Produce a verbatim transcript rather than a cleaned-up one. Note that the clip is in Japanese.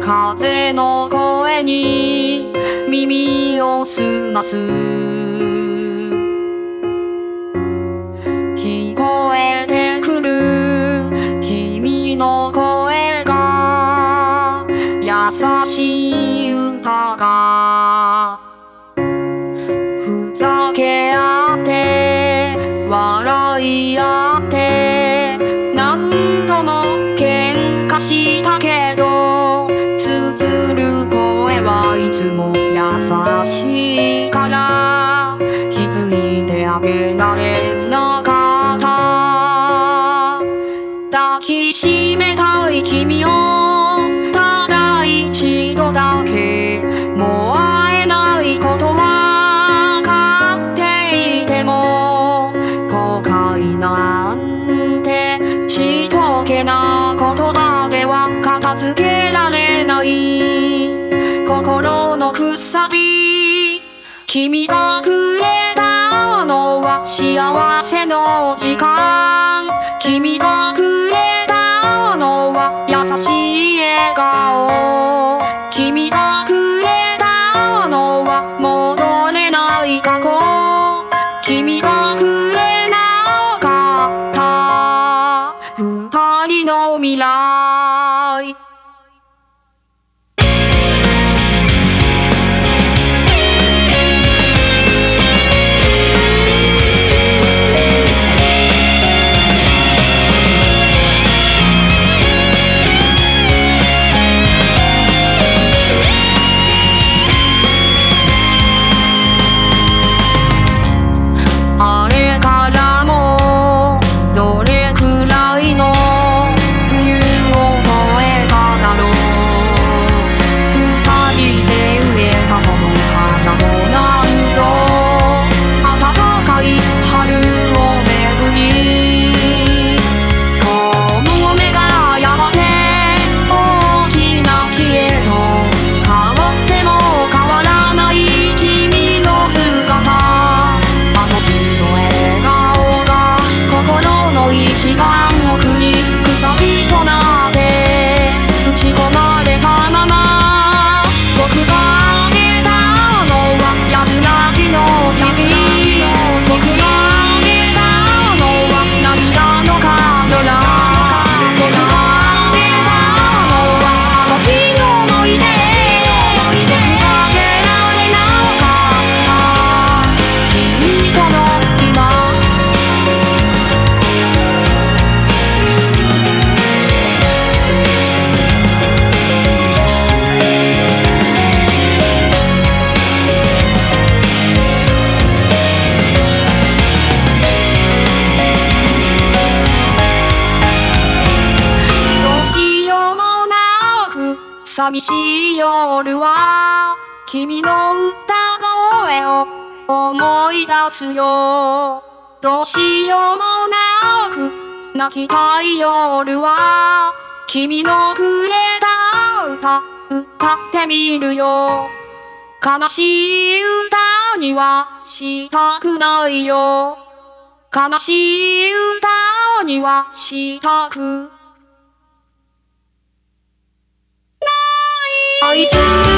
風の声に耳を澄ます。聞こえてくる君の声が優しい歌が、ふざけ合って笑い合って何度も喧嘩したけど、綴る声はいつも優しいから気づいてあげられなかった。抱きしめたい君をただ一度だけ、もう会えないことは分かっていても、後悔なんてちとけなことだけは片付けられない。心のくさび、君がくれたのは幸せの時間。君がくれたのは優しい笑顔。君がくれたのは戻れない過去。君がくれなかった二人の未来。あれからもどれくらいの冬を越えただろう。二人で植えたこの花も何度暖かい春を巡り、この目がやがて大きな木へと変わっても変わらない君の姿。心の一番奥にくさびとなって打ち込まれたまま、僕があげたのは安らぎの日々。僕があげたのは涙のかけら。僕があげたのはあの日の思い出。僕があげられなかった君との今。寂しい夜は君の歌声を思い出すよ。どうしようもなく泣きたい夜は君のくれた歌歌ってみるよ。悲しい歌にはしたくないよ。悲しい歌にはしたく愛する